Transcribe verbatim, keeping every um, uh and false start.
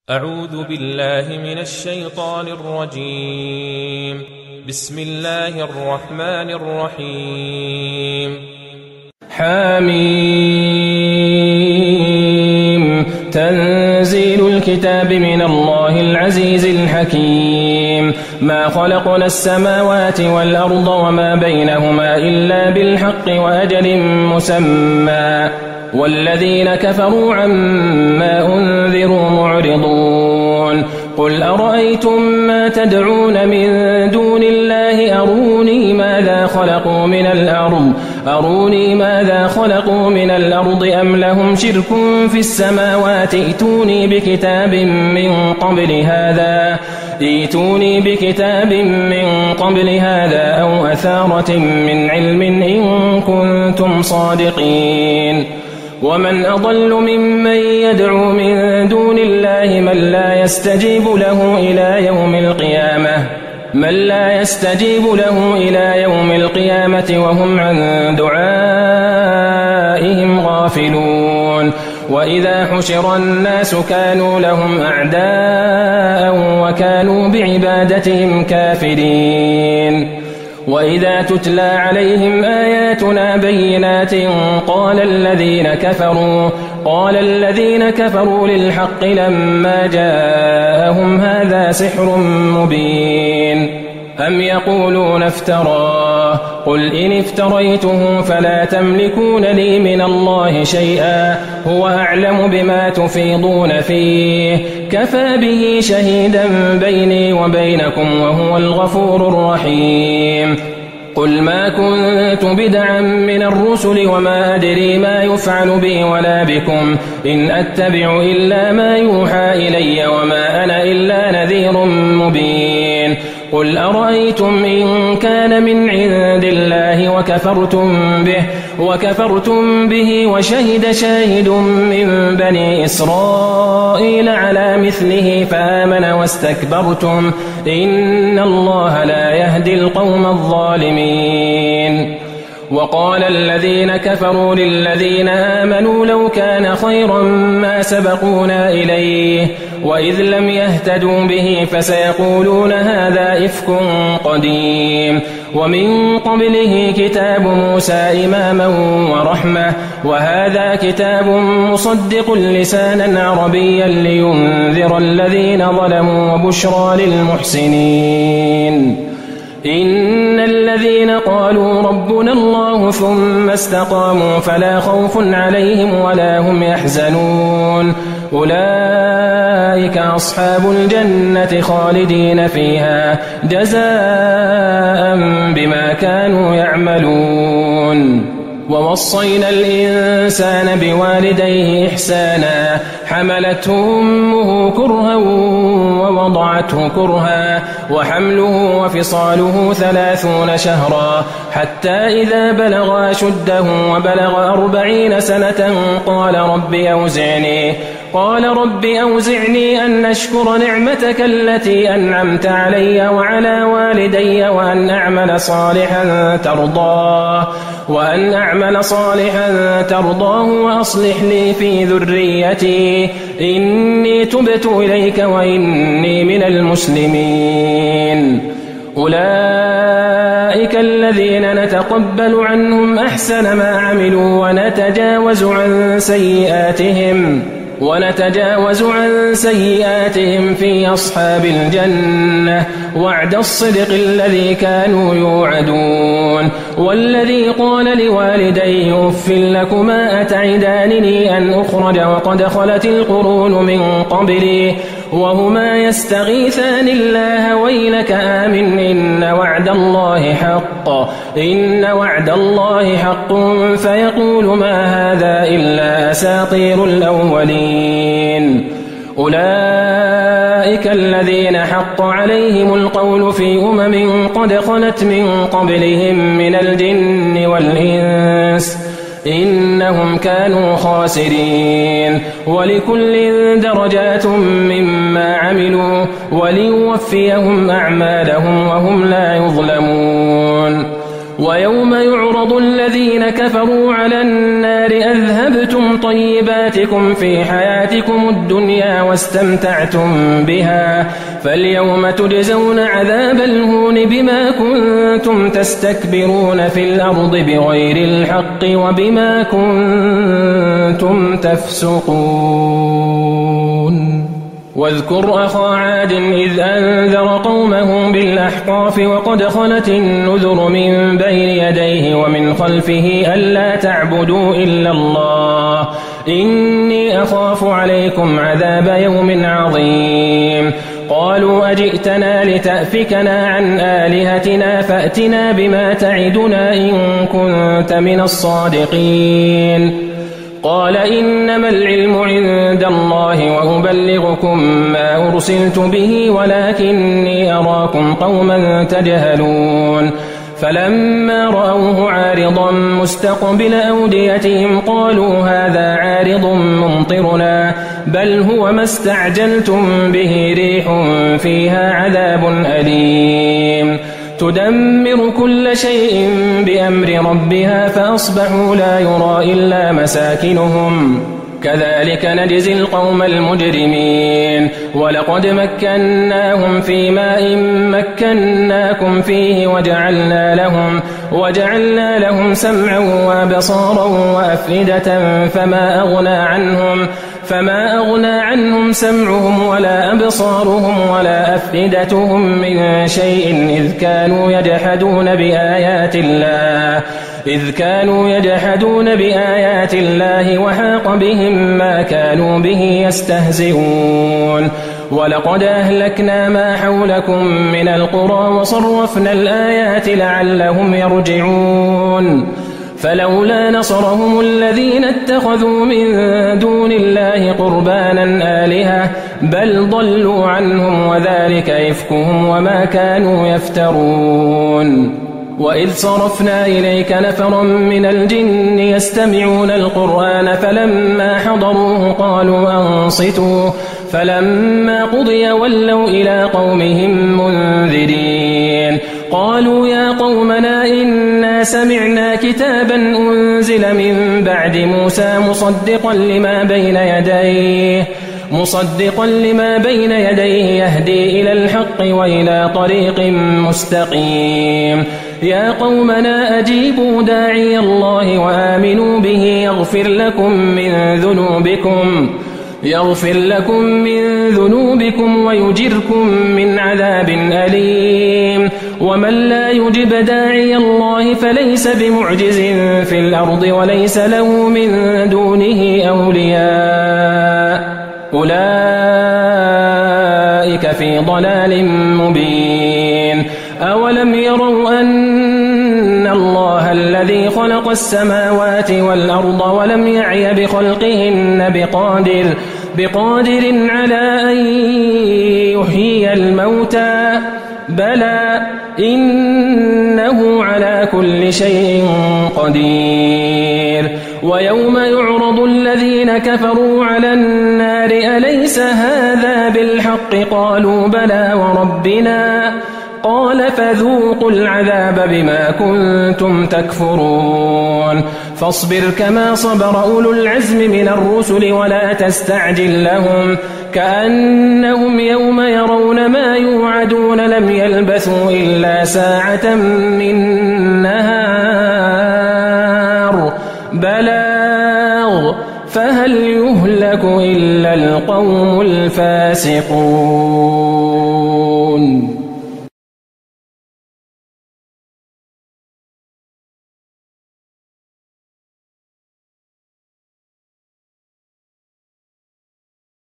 أعوذ بالله من الشيطان الرجيم. بسم الله الرحمن الرحيم. حميم. تنزيل الكتاب من الله العزيز الحكيم. ما خلقنا السماوات والأرض وما بينهما إلا بالحق وأجل مسمى، والذين كفروا عما أنذروا معرضون. قل أرأيتم ما تدعون من دون الله أروني ماذا خلقوا من الأرض أروني ماذا خلقوا من الأرض أم لهم شرك في السماوات ائتوني بكتاب من قبل هذا ائتوني بكتاب من قبل هذا أو أثارة من علم إن كنتم صادقين. ومن أضل ممن يدعو من دون الله من لا يستجيب له إلى يوم القيامة من لا يستجيب له إلى يوم القيامة وهم عن دعائهم غافلون. وإذا حشر الناس كانوا لهم أعداء وكانوا بعبادتهم كافرين. وإذا تتلى عليهم آياتنا بينات قال الذين كفروا قال الذين كفروا للحق لما جاءهم هذا سحر مبين. أم يقولون افتراه قل إن افتريته فلا تملكون لي من الله شيئا هو أعلم بما تفيضون فيه كفى به شهيدا بيني وبينكم وهو الغفور الرحيم. قل ما كنت بدعا من الرسل وما أدري ما يفعل بي ولا بكم إن أتبع إلا ما يوحى إلي وما أنا إلا نذير مبين. قل أرأيتم إن كان من عند الله وكفرتم به وكفرتم به وشهد شاهد من بني إسرائيل على مثله فآمن واستكبرتم إن الله لا يهدي القوم الظالمين. وقال الذين كفروا للذين آمنوا لو كان خيرا ما سبقونا إليه وإذ لم يهتدوا به فسيقولون هذا إفك قديم. ومن قبله كتاب موسى إماما ورحمة وهذا كتاب مصدق لسانا عربيا لينذر الذين ظلموا وبشرى للمحسنين. إن الذين قالوا ربنا الله ثم استقاموا فلا خوف عليهم ولا هم يحزنون أولئك أصحاب الجنة خالدين فيها جزاء بما كانوا يعملون. ووصينا الإنسان بوالديه إحسانا حملته أمه كرها ووضعته كرها وحمله وفصاله ثلاثون شهرا حتى إذا بلغ أشده وبلغ أربعين سنة قال رب أوزعني قال رب أوزعني أن أشكر نعمتك التي أنعمت علي وعلى والدي وأن أعمل صالحا ترضاه وأن أعمل صالحا ترضاه وأصلح لي في ذريتي إني تبت إليك وإني من المسلمين. أولئك الذين نتقبل عنهم أحسن ما عملوا ونتجاوز عن سيئاتهم ونتجاوز عن سيئاتهم في أصحاب الجنة وعد الصدق الذي كانوا يوعدون. والذي قال لوالديه أف لكما أتعدانني أن أخرج وقد خلت القرون من قبلي وهما يستغيثان الله ويلك آمن إن وعد الله حق إن وعد الله حق فيقول ما هذا إلا أساطير الأولين. أولئك الذين حق عليهم القول في أمم قد خلت من قبلهم من الجن والإنس إنهم كانوا خاسرين. ولكل درجات مما عملوا وليوفيهم أعمالهم وهم لا يظلمون. ويوم يعرض الذين كفروا على النار أذهبتم طيباتكم في حياتكم الدنيا واستمتعتم بها فاليوم تجزون عذاب الهون بما كنتم تستكبرون في الأرض بغير الحق وبما كنتم تفسقون واذكر أخا عاد إذ أنذر قومه بالأحقاف وقد خلت النذر من بين يديه ومن خلفه ألا تعبدوا إلا الله إني أخاف عليكم عذاب يوم عظيم قالوا أجئتنا لتأفكنا عن آلهتنا فأتنا بما تعدنا إن كنت من الصادقين قال إنما العلم عند الله وأبلغكم ما أرسلت به ولكني أراكم قوما تجهلون فلما رأوه عارضا مستقبل أوديتهم قالوا هذا عارض ممطرنا بل هو ما استعجلتم به ريح فيها عذاب أليم تدمر كل شيء بأمر ربها فأصبحوا لا يرى إلا مساكنهم كذلك نجزي القوم المجرمين ولقد مكناهم في ماء مكناكم فيه وجعلنا لهم وجعلنا لهم سمعا وبصارا وأفئدة فما أغنى عنهم فما أغنى عنهم سمعهم ولا أبصارهم ولا أفئدتهم من شيء إذ كانوا يجحدون بآيات الله إذ كانوا يجحدون بآيات الله وحاق بهم ما كانوا به يستهزئون ولقد أهلكنا ما حولكم من القرى وصرفنا الآيات لعلهم يرجعون فلولا نصرهم الذين اتخذوا من دون الله قربانا آلهة بل ضلوا عنهم وذلك إفكهم وما كانوا يفترون وإذ صرفنا إليك نفرا من الجن يستمعون القرآن فلما حضروه قالوا أنصتوا فلما قضي ولوا إلى قومهم منذرين قالوا يا قومنا إنا سمعنا كتابا أنزل من بعد موسى مصدقا لما بين يديه مصدقا لما بين يديه يهدي إلى الحق وإلى طريق مستقيم يا قومنا أجيبوا داعي الله وآمنوا به يغفر لكم من ذنوبكم يغفر لكم من ذنوبكم ويجركم من عذاب أليم ومن لا يجب داعي الله فليس بمعجز في الأرض وليس له من دونه أولياء أولئك في ضلال مبين أولم يروا أن الله الذي خلق السماوات والأرض ولم يعي بخلقهن بقادر بقادر على أن يحيي الموتى بلى إنه على كل شيء قدير ويوم يعرض الذين كفروا على النار أليس هذا بالحق قالوا بلى وربنا قال فذوقوا العذاب بما كنتم تكفرون فاصبر كما صبر أولو العزم من الرسل ولا تستعجل لهم كأنهم يوم يرون ما يوعدون لم يلبثوا إلا ساعة من نهار بلاغ فهل يهلك إلا القوم الفاسقون